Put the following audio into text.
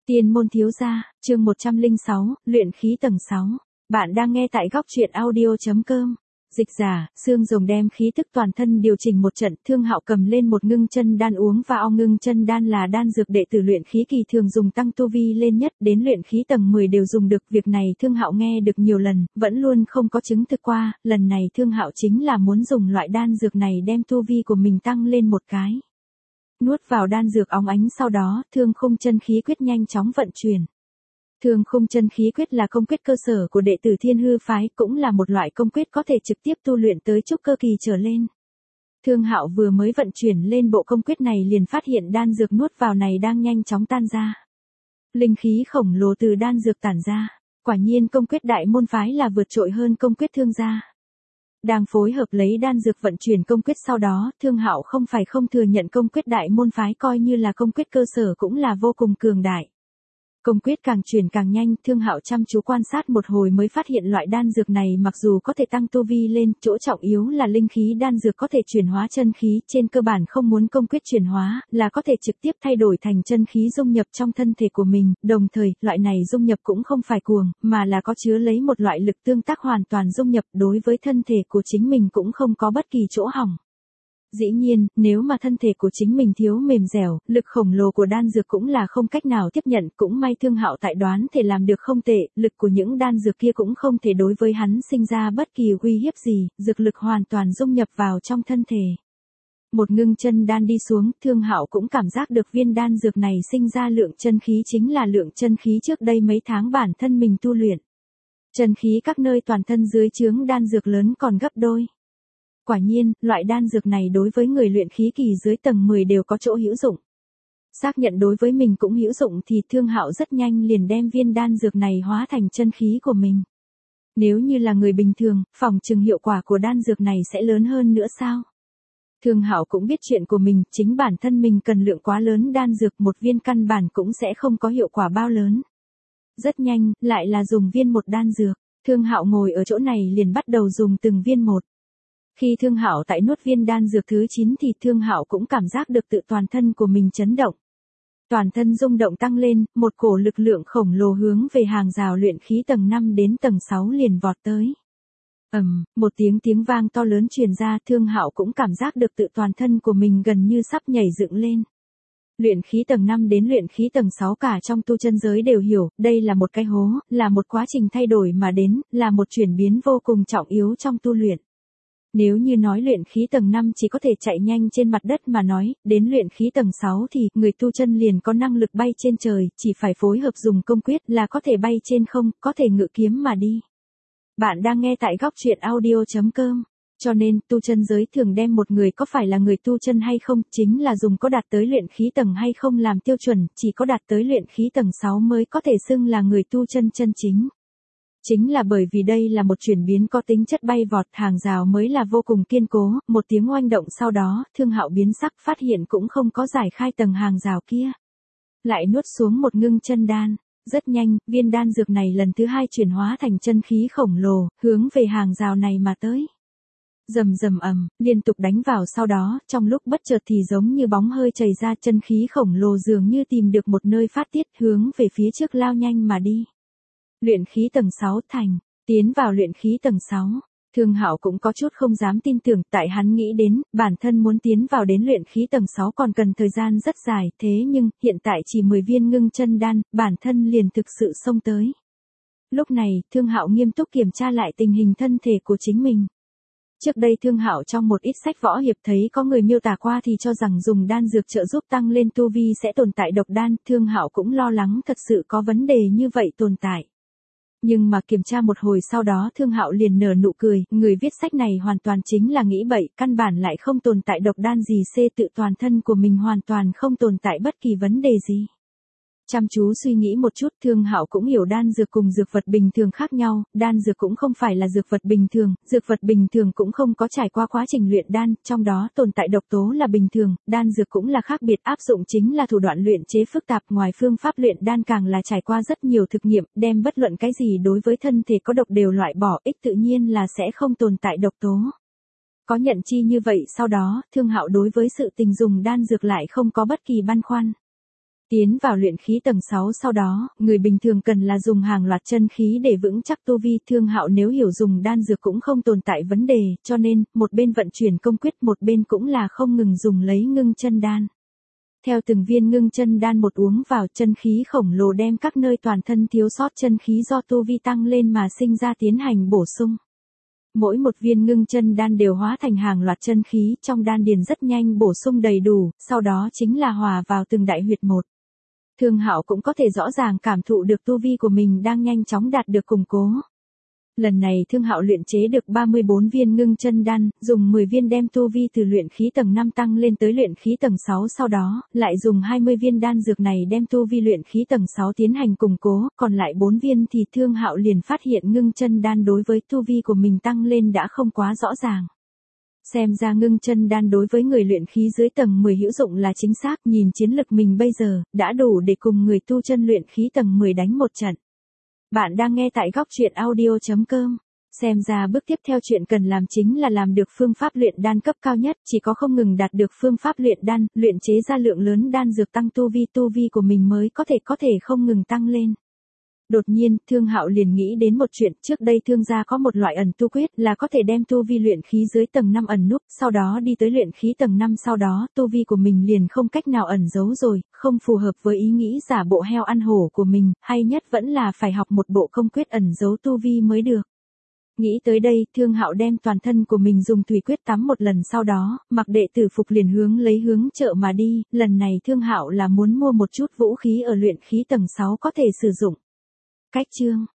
Tiên môn thiếu gia, chương 106, luyện khí tầng 6. Bạn đang nghe tại góc truyện audio.com. Dịch giả, xương rồng đem khí tức toàn thân điều chỉnh một trận, Thương Hạo cầm lên một ngưng chân đan uống vào. Ngưng chân đan là đan dược đệ tử luyện khí kỳ thường dùng tăng tu vi lên nhất đến luyện khí tầng 10 đều dùng được. Việc này Thương Hạo nghe được nhiều lần, vẫn luôn không có chứng thực qua, lần này Thương Hạo chính là muốn dùng loại đan dược này đem tu vi của mình tăng lên một cái. Nuốt vào đan dược óng ánh sau đó, Thương Khung Chân Khí Quyết nhanh chóng vận chuyển. Thương Khung Chân Khí Quyết là công quyết cơ sở của đệ tử Thiên Hư phái, cũng là một loại công quyết có thể trực tiếp tu luyện tới trúc cơ kỳ trở lên. Thương Hạo vừa mới vận chuyển lên bộ công quyết này liền phát hiện đan dược nuốt vào này đang nhanh chóng tan ra. Linh khí khổng lồ từ đan dược tản ra, quả nhiên công quyết đại môn phái là vượt trội hơn công quyết thương gia. Đang phối hợp lấy đan dược vận chuyển công quyết sau đó, Thương Hạo không phải không thừa nhận công quyết đại môn phái coi như là công quyết cơ sở cũng là vô cùng cường đại. Công quyết càng chuyển càng nhanh, Thương Hạo chăm chú quan sát một hồi mới phát hiện loại đan dược này mặc dù có thể tăng tu vi lên, chỗ trọng yếu là linh khí đan dược có thể chuyển hóa chân khí, trên cơ bản không muốn công quyết chuyển hóa, là có thể trực tiếp thay đổi thành chân khí dung nhập trong thân thể của mình, đồng thời, loại này dung nhập cũng không phải cuồng, mà là có chứa lấy một loại lực tương tác hoàn toàn dung nhập đối với thân thể của chính mình cũng không có bất kỳ chỗ hỏng. Dĩ nhiên, nếu mà thân thể của chính mình thiếu mềm dẻo, lực khổng lồ của đan dược cũng là không cách nào tiếp nhận, cũng may Thương Hạo tại đoán thể làm được không tệ, lực của những đan dược kia cũng không thể đối với hắn sinh ra bất kỳ uy hiếp gì, dược lực hoàn toàn dung nhập vào trong thân thể. Một ngưng chân đan đi xuống, Thương Hạo cũng cảm giác được viên đan dược này sinh ra lượng chân khí chính là lượng chân khí trước đây mấy tháng bản thân mình tu luyện. Chân khí các nơi toàn thân dưới chướng đan dược lớn còn gấp đôi. Quả nhiên, loại đan dược này đối với người luyện khí kỳ dưới tầng 10 đều có chỗ hữu dụng. Xác nhận đối với mình cũng hữu dụng thì Thương Hạo rất nhanh liền đem viên đan dược này hóa thành chân khí của mình. Nếu như là người bình thường, phỏng chừng hiệu quả của đan dược này sẽ lớn hơn nữa sao? Thương Hạo cũng biết chuyện của mình, chính bản thân mình cần lượng quá lớn đan dược, một viên căn bản cũng sẽ không có hiệu quả bao lớn. Rất nhanh, lại là dùng viên một đan dược, Thương Hạo ngồi ở chỗ này liền bắt đầu dùng từng viên một. Khi Thương Hạo tại nuốt viên đan dược thứ 9 thì Thương Hạo cũng cảm giác được tự toàn thân của mình chấn động. Toàn thân rung động tăng lên, một cổ lực lượng khổng lồ hướng về hàng rào luyện khí tầng 5 đến tầng 6 liền vọt tới. Một tiếng vang to lớn truyền ra, Thương Hạo cũng cảm giác được tự toàn thân của mình gần như sắp nhảy dựng lên. Luyện khí tầng 5 đến luyện khí tầng 6 cả trong tu chân giới đều hiểu, đây là một cái hố, là một quá trình thay đổi mà đến, là một chuyển biến vô cùng trọng yếu trong tu luyện. Nếu như nói luyện khí tầng 5 chỉ có thể chạy nhanh trên mặt đất mà nói, đến luyện khí tầng 6 thì người tu chân liền có năng lực bay trên trời, chỉ phải phối hợp dùng công quyết là có thể bay trên không, có thể ngự kiếm mà đi. Bạn đang nghe tại góc truyện audio.com. Cho nên, tu chân giới thường đem một người có phải là người tu chân hay không, chính là dùng có đạt tới luyện khí tầng hay không làm tiêu chuẩn, chỉ có đạt tới luyện khí tầng 6 mới có thể xưng là người tu chân chân chính. Chính là bởi vì đây là một chuyển biến có tính chất bay vọt, hàng rào mới là vô cùng kiên cố, một tiếng oanh động sau đó, Thương Hạo biến sắc phát hiện cũng không có giải khai tầng hàng rào kia. Lại nuốt xuống một ngưng chân đan, rất nhanh, viên đan dược này lần thứ 2 chuyển hóa thành chân khí khổng lồ, hướng về hàng rào này mà tới. Rầm rầm liên tục đánh vào sau đó, trong lúc bất chợt thì giống như bóng hơi chảy ra, chân khí khổng lồ dường như tìm được một nơi phát tiết, hướng về phía trước lao nhanh mà đi. Luyện khí tầng 6 thành, tiến vào luyện khí tầng 6, Thương Hạo cũng có chút không dám tin tưởng, tại hắn nghĩ đến, bản thân muốn tiến vào đến luyện khí tầng 6 còn cần thời gian rất dài, thế nhưng, hiện tại chỉ 10 viên ngưng chân đan, bản thân liền thực sự xông tới. Lúc này, Thương Hạo nghiêm túc kiểm tra lại tình hình thân thể của chính mình. Trước đây Thương Hạo trong một ít sách võ hiệp thấy có người miêu tả qua thì cho rằng dùng đan dược trợ giúp tăng lên tu vi sẽ tồn tại độc đan, Thương Hạo cũng lo lắng thật sự có vấn đề như vậy tồn tại. Nhưng mà kiểm tra một hồi sau đó Thương Hạo liền nở nụ cười, người viết sách này hoàn toàn chính là nghĩ bậy, căn bản lại không tồn tại độc đan gì, tự toàn thân của mình hoàn toàn không tồn tại bất kỳ vấn đề gì. Chăm chú suy nghĩ một chút, Thương Hạo cũng hiểu đan dược cùng dược vật bình thường khác nhau, đan dược cũng không phải là dược vật bình thường cũng không có trải qua quá trình luyện đan, trong đó tồn tại độc tố là bình thường, đan dược cũng là khác biệt, áp dụng chính là thủ đoạn luyện chế phức tạp, ngoài phương pháp luyện đan càng là trải qua rất nhiều thực nghiệm, đem bất luận cái gì đối với thân thể có độc đều loại bỏ, ích tự nhiên là sẽ không tồn tại độc tố. Có nhận chi như vậy sau đó, Thương Hạo đối với sự tình dùng đan dược lại không có bất kỳ băn khoăn. Tiến vào luyện khí tầng 6 sau đó, người bình thường cần là dùng hàng loạt chân khí để vững chắc tu vi. Thương Hạo nếu hiểu dùng đan dược cũng không tồn tại vấn đề, cho nên, một bên vận chuyển công quyết một bên cũng là không ngừng dùng lấy ngưng chân đan. Theo từng viên ngưng chân đan một uống vào, chân khí khổng lồ đem các nơi toàn thân thiếu sót chân khí do tu vi tăng lên mà sinh ra tiến hành bổ sung. Mỗi một viên ngưng chân đan đều hóa thành hàng loạt chân khí trong đan điền rất nhanh bổ sung đầy đủ, sau đó chính là hòa vào từng đại huyệt một. Thương Hạo cũng có thể rõ ràng cảm thụ được tu vi của mình đang nhanh chóng đạt được củng cố. Lần này Thương Hạo luyện chế được 34 viên ngưng chân đan, dùng 10 viên đem tu vi từ luyện khí tầng 5 tăng lên tới luyện khí tầng 6, sau đó, lại dùng 20 viên đan dược này đem tu vi luyện khí tầng 6 tiến hành củng cố, còn lại 4 viên thì Thương Hạo liền phát hiện ngưng chân đan đối với tu vi của mình tăng lên đã không quá rõ ràng. Xem ra ngưng chân đan đối với người luyện khí dưới tầng 10 hữu dụng là chính xác, nhìn chiến lực mình bây giờ, đã đủ để cùng người tu chân luyện khí tầng 10 đánh một trận. Bạn đang nghe tại góc truyện audio.com. Xem ra bước tiếp theo chuyện cần làm chính là làm được phương pháp luyện đan cấp cao nhất, chỉ có không ngừng đạt được phương pháp luyện đan, luyện chế ra lượng lớn đan dược tăng tu vi của mình mới có thể không ngừng tăng lên. Đột nhiên, Thương Hạo liền nghĩ đến một chuyện, trước đây Thương gia có một loại ẩn tu quyết là có thể đem tu vi luyện khí dưới tầng 5 ẩn núp, sau đó đi tới luyện khí tầng 5, sau đó tu vi của mình liền không cách nào ẩn giấu rồi, không phù hợp với ý nghĩ giả bộ heo ăn hổ của mình, hay nhất vẫn là phải học một bộ công quyết ẩn giấu tu vi mới được. Nghĩ tới đây, Thương Hạo đem toàn thân của mình dùng thủy quyết tắm một lần, sau đó, mặc đệ tử phục liền hướng chợ mà đi, lần này Thương Hạo là muốn mua một chút vũ khí ở luyện khí tầng 6 có thể sử dụng. Cách chương